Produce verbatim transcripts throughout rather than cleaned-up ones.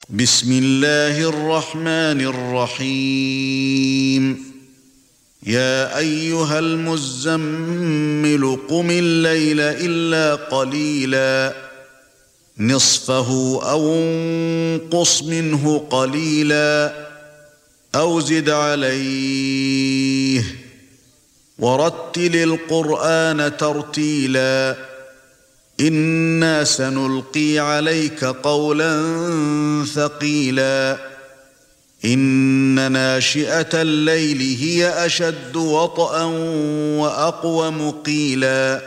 بسم الله الرحمن الرحيم يا أيها المزمل قم الليل إلا قليلا نصفه أو انقص منه قليلا أو زد عليه ورتل القرآن ترتيلا إنا سنلقي عليك قولا ثقيلا إن ناشئة الليل هي أشد وطئا وأقوم قيلا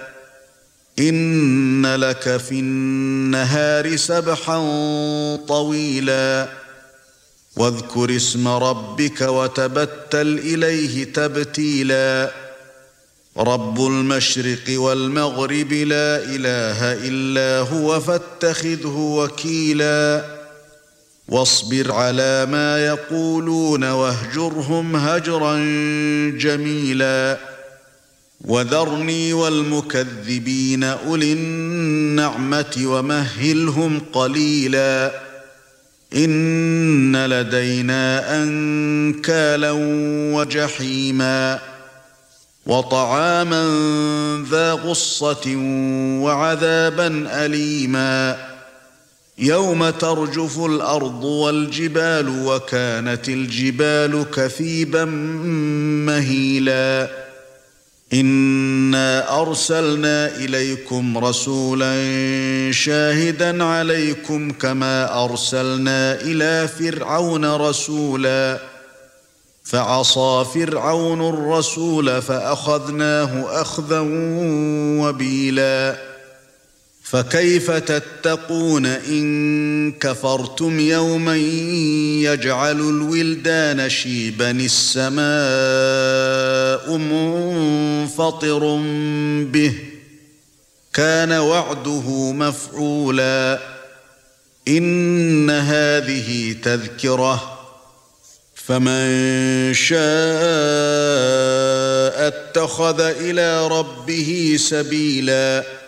إن لك في النهار سبحا طويلا واذكر اسم ربك وتبتل إليه تبتيلا رب المشرق والمغرب لا إله إلا هو فاتخذه وكيلا واصبر على ما يقولون واهجرهم هجرا جميلا وذرني والمكذبين أولي النعمة ومهلهم قليلا إن لدينا أنكالا وجحيما وطعاما ذا غصة وعذابا أليما يوم ترجف الأرض والجبال وكانت الجبال كثيبا مهيلا إنا أرسلنا إليكم رسولا شاهدا عليكم كما أرسلنا إلى فرعون رسولا فعصى فرعون الرسول فأخذناه أخذا وبيلا فكيف تتقون إن كفرتم يوما يجعل الولدان شيبا السماء منفطر به كان وعده مفعولا إن هذه تذكرة فمن شاء اتخذ إلى ربه سبيلا